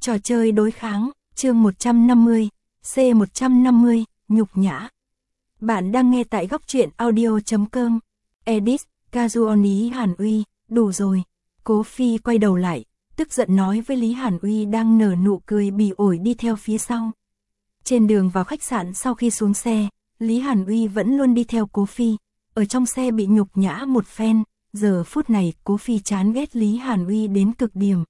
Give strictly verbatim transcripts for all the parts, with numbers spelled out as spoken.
Trò chơi đối kháng, chương một trăm năm mươi, C một trăm năm mươi, nhục nhã. Bạn đang nghe tại góc truyện audio chấm com. Edit, Kazuo Lý Hàn Uy, đủ rồi. Cố Phi quay đầu lại, tức giận nói với Lý Hàn Uy đang nở nụ cười bỉ ổi đi theo phía sau. Trên đường vào khách sạn sau khi xuống xe, Lý Hàn Uy vẫn luôn đi theo Cố Phi. Ở trong xe bị nhục nhã một phen, giờ phút này Cố Phi chán ghét Lý Hàn Uy đến cực điểm.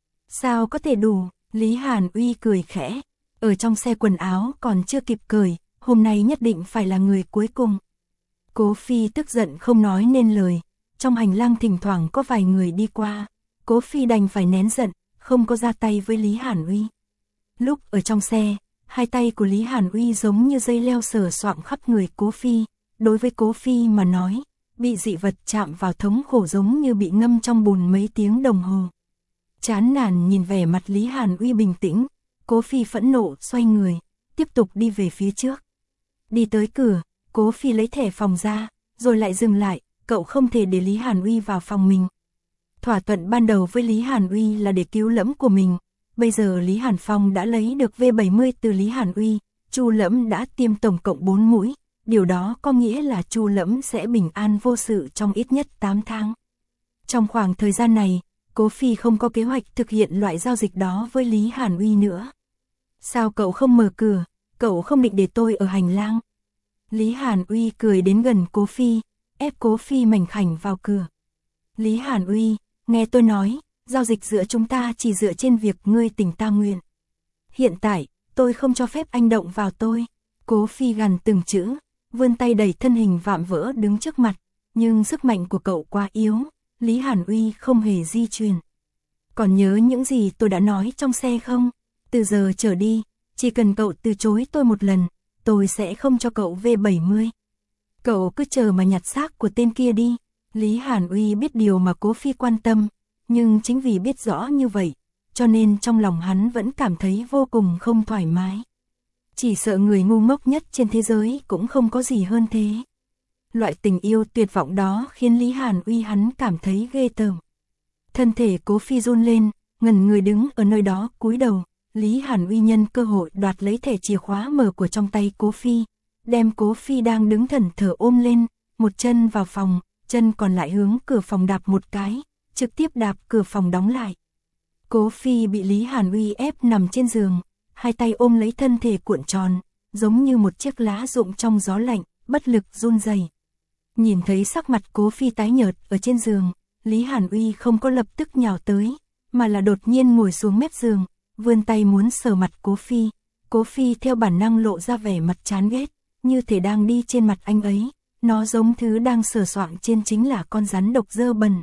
Sao có thể đủ? Lý Hàn Uy cười khẽ. Ở trong xe quần áo còn chưa kịp cởi, hôm nay nhất định phải là người cuối cùng. Cố Phi tức giận không nói nên lời. Trong hành lang thỉnh thoảng có vài người đi qua. Cố Phi đành phải nén giận, không có ra tay với Lý Hàn Uy. Lúc ở trong xe, hai tay của Lý Hàn Uy giống như dây leo sờ soạng khắp người Cố Phi. Đối với Cố Phi mà nói, bị dị vật chạm vào thống khổ giống như bị ngâm trong bùn mấy tiếng đồng hồ. Chán nản nhìn vẻ mặt Lý Hàn Uy bình tĩnh, Cố Phi phẫn nộ xoay người, tiếp tục đi về phía trước. Đi tới cửa, Cố Phi lấy thẻ phòng ra, rồi lại dừng lại, cậu không thể để Lý Hàn Uy vào phòng mình. Thỏa thuận ban đầu với Lý Hàn Uy là để cứu Lẫm của mình, bây giờ Lý Hàn Phong đã lấy được V bảy mươi từ Lý Hàn Uy, Chu Lẫm đã tiêm tổng cộng bốn mũi, điều đó có nghĩa là Chu Lẫm sẽ bình an vô sự trong ít nhất tám tháng. Trong khoảng thời gian này, Cố Phi không có kế hoạch thực hiện loại giao dịch đó với Lý Hàn Uy nữa. Sao cậu không mở cửa, cậu không định để tôi ở hành lang? Lý Hàn Uy cười đến gần Cố Phi, ép Cố Phi mảnh khảnh vào cửa. Lý Hàn Uy, nghe tôi nói, giao dịch giữa chúng ta chỉ dựa trên việc ngươi tình ta nguyện. Hiện tại, tôi không cho phép anh động vào tôi. Cố Phi gằn từng chữ, vươn tay đẩy thân hình vạm vỡ đứng trước mặt, nhưng sức mạnh của cậu quá yếu. Lý Hàn Uy không hề di chuyển. Còn nhớ những gì tôi đã nói trong xe không? Từ giờ trở đi, chỉ cần cậu từ chối tôi một lần, tôi sẽ không cho cậu V bảy mươi. Cậu cứ chờ mà nhặt xác của tên kia đi. Lý Hàn Uy biết điều mà Cố Phi quan tâm, nhưng chính vì biết rõ như vậy, cho nên trong lòng hắn vẫn cảm thấy vô cùng không thoải mái. Chỉ sợ người ngu ngốc nhất trên thế giới cũng không có gì hơn thế. Loại tình yêu tuyệt vọng đó khiến Lý Hàn Uy hắn cảm thấy ghê tởm. Thân thể Cố Phi run lên, ngẩn người đứng ở nơi đó cúi đầu. Lý Hàn Uy nhân cơ hội đoạt lấy thẻ chìa khóa mở của trong tay Cố Phi, đem Cố Phi đang đứng thẫn thờ ôm lên, một chân vào phòng, chân còn lại hướng cửa phòng đạp một cái, trực tiếp đạp cửa phòng đóng lại. Cố Phi bị Lý Hàn Uy ép nằm trên giường, hai tay ôm lấy thân thể cuộn tròn, giống như một chiếc lá rụng trong gió lạnh, bất lực run rẩy. Nhìn thấy sắc mặt Cố Phi tái nhợt ở trên giường, Lý Hàn Uy không có lập tức nhào tới, mà là đột nhiên ngồi xuống mép giường, vươn tay muốn sờ mặt Cố Phi. Cố Phi theo bản năng lộ ra vẻ mặt chán ghét, như thể đang đi trên mặt anh ấy, nó giống thứ đang sờ soạng trên chính là con rắn độc dơ bẩn.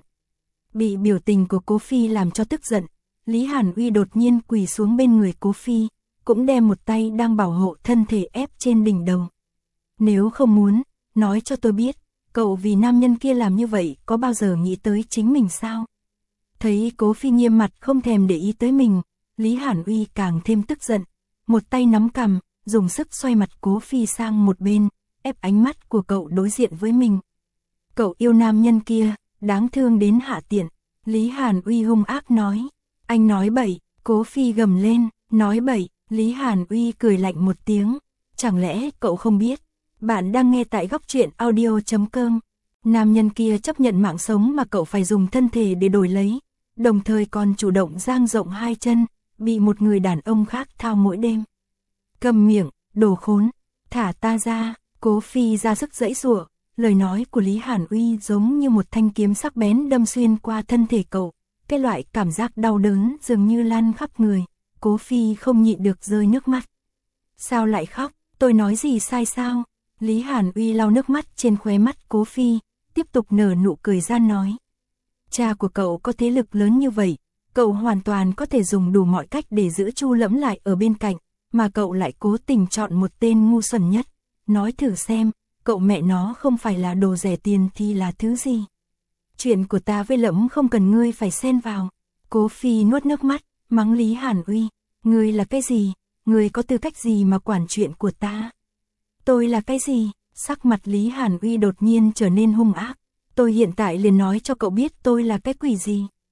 Bị biểu tình của Cố Phi làm cho tức giận, Lý Hàn Uy đột nhiên quỳ xuống bên người Cố Phi, cũng đem một tay đang bảo hộ thân thể ép trên đỉnh đầu. Nếu không muốn, nói cho tôi biết, cậu vì nam nhân kia làm như vậy có bao giờ nghĩ tới chính mình sao? Thấy Cố Phi nghiêm mặt không thèm để ý tới mình, Lý Hàn Uy càng thêm tức giận, một tay nắm cằm, dùng sức xoay mặt Cố Phi sang một bên, ép ánh mắt của cậu đối diện với mình. Cậu yêu nam nhân kia, đáng thương đến hạ tiện. Lý Hàn Uy hung ác nói. Anh nói bậy. Cố Phi gầm lên, nói bậy. Lý Hàn Uy cười lạnh một tiếng. Chẳng lẽ cậu không biết? Bạn đang nghe tại góc truyện audio chấm com. Nam nhân kia chấp nhận mạng sống mà cậu phải dùng thân thể để đổi lấy, đồng thời còn chủ động dang rộng hai chân, bị một người đàn ông khác thao mỗi đêm. Cầm miệng, đồ khốn, thả ta ra. Cố Phi ra sức giãy giụa, lời nói của Lý Hàn Uy giống như một thanh kiếm sắc bén đâm xuyên qua thân thể cậu, cái loại cảm giác đau đớn dường như lan khắp người. Cố Phi không nhịn được rơi nước mắt. Sao lại khóc, tôi nói gì sai sao? Lý Hàn Uy lau nước mắt trên khóe mắt Cố Phi, tiếp tục nở nụ cười gian nói. Cha của cậu có thế lực lớn như vậy, cậu hoàn toàn có thể dùng đủ mọi cách để giữ Chu Lẫm lại ở bên cạnh, mà cậu lại cố tình chọn một tên ngu xuẩn nhất. Nói thử xem, cậu mẹ nó không phải là đồ rẻ tiền thì là thứ gì? Chuyện của ta với Lẫm không cần ngươi phải xen vào. Cố Phi nuốt nước mắt, mắng Lý Hàn Uy. Ngươi là cái gì? Ngươi có tư cách gì mà quản chuyện của ta? Tôi là cái gì? Sắc mặt Lý Hàn Uy đột nhiên trở nên hung ác. Tôi hiện tại liền nói cho cậu biết tôi là cái quỷ gì.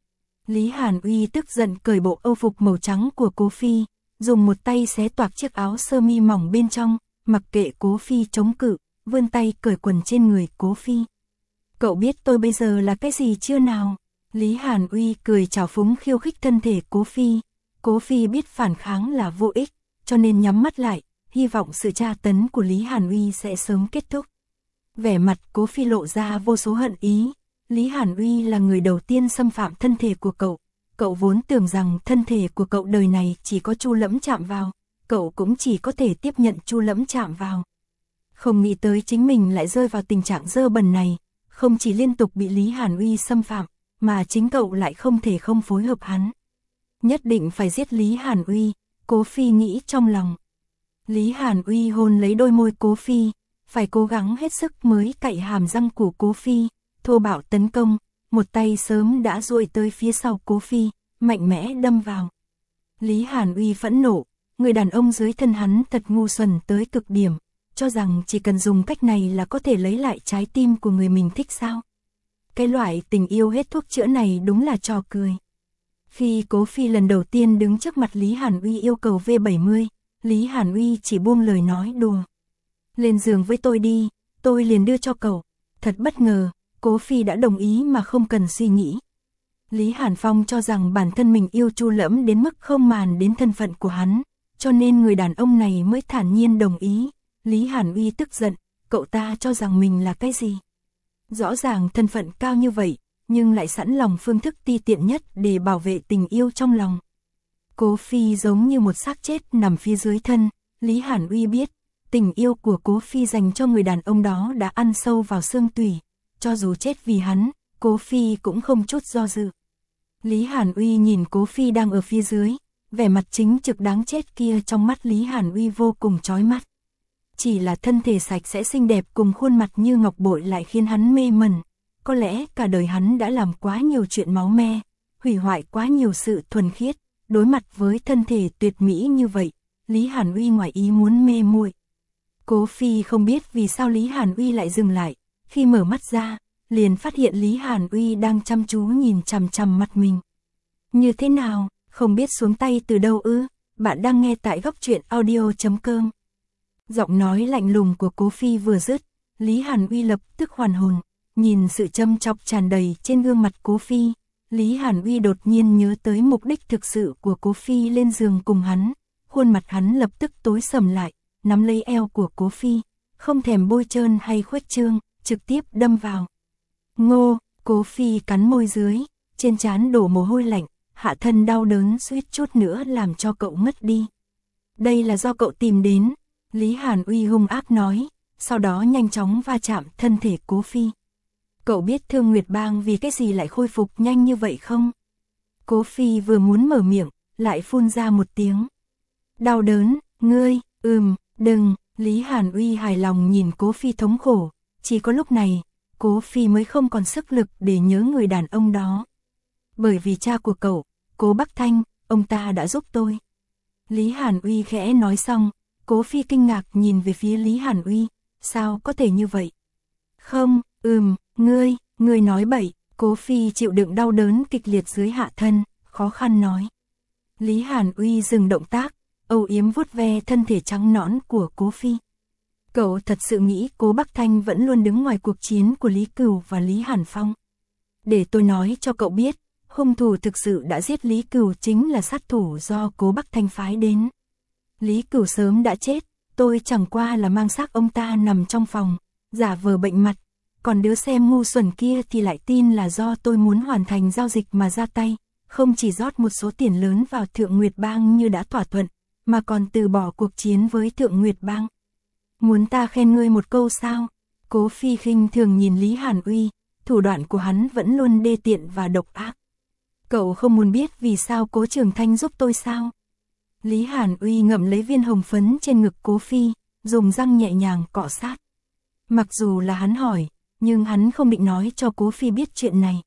Lý Hàn Uy tức giận cởi bộ âu phục màu trắng của Cố Phi, dùng một tay xé toạc chiếc áo sơ mi mỏng bên trong, mặc kệ Cố Phi chống cự, vươn tay cởi quần trên người Cố Phi. Cậu biết tôi bây giờ là cái gì chưa nào? Lý Hàn Uy cười trào phúng khiêu khích thân thể Cố Phi. Cố Phi biết phản kháng là vô ích, cho nên nhắm mắt lại, hy vọng sự tra tấn của Lý Hàn Uy sẽ sớm kết thúc. Vẻ mặt Cố Phi lộ ra vô số hận ý. Lý Hàn Uy là người đầu tiên xâm phạm thân thể của cậu. Cậu vốn tưởng rằng thân thể của cậu đời này chỉ có Chu Lẫm chạm vào, cậu cũng chỉ có thể tiếp nhận Chu Lẫm chạm vào. Không nghĩ tới chính mình lại rơi vào tình trạng dơ bẩn này, không chỉ liên tục bị Lý Hàn Uy xâm phạm, mà chính cậu lại không thể không phối hợp hắn. Nhất định phải giết Lý Hàn Uy, Cố Phi nghĩ trong lòng. Lý Hàn Uy hôn lấy đôi môi Cố Phi, phải cố gắng hết sức mới cạy hàm răng của Cố Phi, thô bạo tấn công, một tay sớm đã duỗi tới phía sau Cố Phi, mạnh mẽ đâm vào. Lý Hàn Uy phẫn nộ, người đàn ông dưới thân hắn thật ngu xuẩn tới cực điểm, cho rằng chỉ cần dùng cách này là có thể lấy lại trái tim của người mình thích sao. Cái loại tình yêu hết thuốc chữa này đúng là trò cười. Khi Cố Phi lần đầu tiên đứng trước mặt Lý Hàn Uy yêu cầu V bảy mươi, Lý Hàn Uy chỉ buông lời nói đùa. Lên giường với tôi đi, tôi liền đưa cho cậu. Thật bất ngờ, Cố Phi đã đồng ý mà không cần suy nghĩ. Lý Hàn Phong cho rằng bản thân mình yêu Chu Lẫm đến mức không màng đến thân phận của hắn, cho nên người đàn ông này mới thản nhiên đồng ý. Lý Hàn Uy tức giận, cậu ta cho rằng mình là cái gì? Rõ ràng thân phận cao như vậy, nhưng lại sẵn lòng phương thức ti tiện nhất để bảo vệ tình yêu trong lòng. Cố Phi giống như một xác chết nằm phía dưới thân, Lý Hàn Uy biết, tình yêu của Cố Phi dành cho người đàn ông đó đã ăn sâu vào xương tủy, cho dù chết vì hắn, Cố Phi cũng không chút do dự. Lý Hàn Uy nhìn Cố Phi đang ở phía dưới, vẻ mặt chính trực đáng chết kia trong mắt Lý Hàn Uy vô cùng chói mắt. Chỉ là thân thể sạch sẽ xinh đẹp cùng khuôn mặt như ngọc bội lại khiến hắn mê mẩn. Có lẽ cả đời hắn đã làm quá nhiều chuyện máu me, hủy hoại quá nhiều sự thuần khiết, đối mặt với thân thể tuyệt mỹ như vậy, Lý Hàn Uy ngoài ý muốn mê muội. Cố Phi không biết vì sao Lý Hàn Uy lại dừng lại, khi mở mắt ra, liền phát hiện Lý Hàn Uy đang chăm chú nhìn chằm chằm mặt mình. Như thế nào, không biết xuống tay từ đâu ư? Bạn đang nghe tại góc truyện audio chấm com. Giọng nói lạnh lùng của Cố Phi vừa dứt, Lý Hàn Uy lập tức hoàn hồn, nhìn sự châm chọc tràn đầy trên gương mặt Cố Phi, Lý Hàn Uy đột nhiên nhớ tới mục đích thực sự của Cố Phi lên giường cùng hắn, khuôn mặt hắn lập tức tối sầm lại, nắm lấy eo của Cố Phi, không thèm bôi trơn hay khuếch trương, trực tiếp đâm vào. Ngô, Cố Phi cắn môi dưới, trên trán đổ mồ hôi lạnh, hạ thân đau đớn suýt chút nữa làm cho cậu ngất đi. Đây là do cậu tìm đến, Lý Hàn Uy hung ác nói, sau đó nhanh chóng va chạm thân thể Cố Phi. Cậu biết Thương Nguyệt Bang vì cái gì lại khôi phục nhanh như vậy không? Cố Phi vừa muốn mở miệng, lại phun ra một tiếng. Đau đớn, ngươi, ừm, đừng, Lý Hàn Uy hài lòng nhìn Cố Phi thống khổ, chỉ có lúc này, Cố Phi mới không còn sức lực để nhớ người đàn ông đó. Bởi vì cha của cậu, Cố Bắc Thanh, ông ta đã giúp tôi. Lý Hàn Uy khẽ nói xong, Cố Phi kinh ngạc nhìn về phía Lý Hàn Uy, sao có thể như vậy? Không, ừm, ngươi, ngươi nói bậy, Cố Phi chịu đựng đau đớn kịch liệt dưới hạ thân, khó khăn nói. Lý Hàn Uy dừng động tác, âu yếm vuốt ve thân thể trắng nõn của Cố Phi. Cậu thật sự nghĩ Cố Bắc Thanh vẫn luôn đứng ngoài cuộc chiến của Lý Cửu và Lý Hàn Phong. Để tôi nói cho cậu biết, hung thủ thực sự đã giết Lý Cửu chính là sát thủ do Cố Bắc Thanh phái đến. Lý Cửu sớm đã chết, tôi chẳng qua là mang xác ông ta nằm trong phòng, giả vờ bệnh mặt, còn đứa xem ngu xuẩn kia thì lại tin là do tôi muốn hoàn thành giao dịch mà ra tay, không chỉ rót một số tiền lớn vào Thượng Nguyệt Bang như đã thỏa thuận, mà còn từ bỏ cuộc chiến với Thượng Nguyệt Bang. Muốn ta khen ngươi một câu sao? Cố Phi khinh thường nhìn Lý Hàn Uy, thủ đoạn của hắn vẫn luôn đê tiện và độc ác. Cậu không muốn biết vì sao Cố Trường Thanh giúp tôi sao? Lý Hàn Uy ngậm lấy viên hồng phấn trên ngực Cố Phi, dùng răng nhẹ nhàng cọ sát. Mặc dù là hắn hỏi, nhưng hắn không định nói cho Cố Phi biết chuyện này.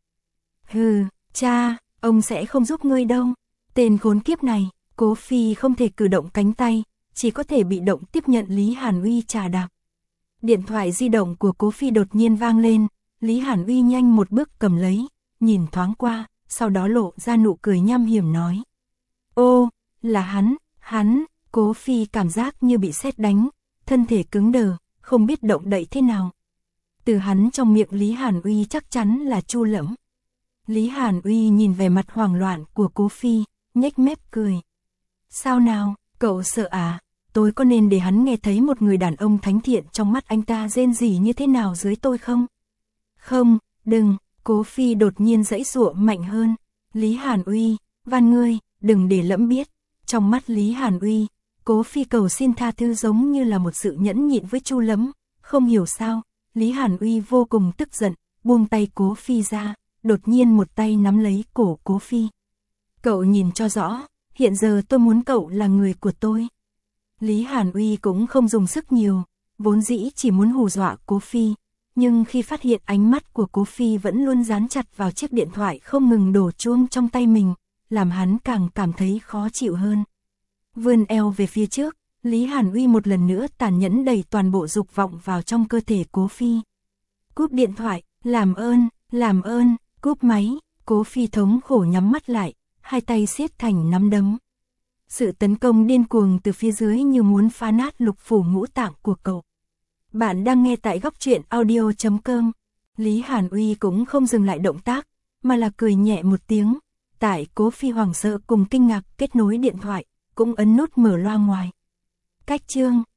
Hừ, cha, ông sẽ không giúp ngươi đâu. Tên khốn kiếp này, Cố Phi không thể cử động cánh tay, chỉ có thể bị động tiếp nhận Lý Hàn Uy trà đạp. Điện thoại di động của Cố Phi đột nhiên vang lên, Lý Hàn Uy nhanh một bước cầm lấy, nhìn thoáng qua, sau đó lộ ra nụ cười nham hiểm nói. Ô, là hắn, hắn, Cố Phi cảm giác như bị sét đánh, thân thể cứng đờ, không biết động đậy thế nào. Từ hắn trong miệng Lý Hàn Uy chắc chắn là Chu Lẫm. Lý Hàn Uy nhìn vẻ mặt hoảng loạn của Cố Phi, nhếch mép cười. Sao nào, cậu sợ à? Tôi có nên để hắn nghe thấy một người đàn ông thánh thiện trong mắt anh ta rên rỉ như thế nào dưới tôi không? Không, đừng, Cố Phi đột nhiên giãy giụa mạnh hơn. Lý Hàn Uy, van ngươi, đừng để Lẫm biết. Trong mắt Lý Hàn Uy, Cố Phi cầu xin tha thứ giống như là một sự nhẫn nhịn với Chu Lẫm. Không hiểu sao, Lý Hàn Uy vô cùng tức giận, buông tay Cố Phi ra, đột nhiên một tay nắm lấy cổ Cố Phi. Cậu nhìn cho rõ, hiện giờ tôi muốn cậu là người của tôi. Lý Hàn Uy cũng không dùng sức nhiều, vốn dĩ chỉ muốn hù dọa Cố Phi, nhưng khi phát hiện ánh mắt của Cố Phi vẫn luôn dán chặt vào chiếc điện thoại không ngừng đổ chuông trong tay mình, làm hắn càng cảm thấy khó chịu hơn. Vươn eo về phía trước, Lý Hàn Uy một lần nữa tàn nhẫn đẩy toàn bộ dục vọng vào trong cơ thể Cố Phi. Cúp điện thoại, làm ơn, làm ơn, cúp máy. Cố Phi thống khổ nhắm mắt lại, hai tay siết thành nắm đấm. Sự tấn công điên cuồng từ phía dưới như muốn phá nát lục phủ ngũ tạng của cậu. Bạn đang nghe tại góc truyện audio chấm com. Lý Hàn Uy cũng không dừng lại động tác, mà là cười nhẹ một tiếng. Tại Cố Phi hoảng sợ cùng kinh ngạc kết nối điện thoại, cũng ấn nút mở loa ngoài. Cách chương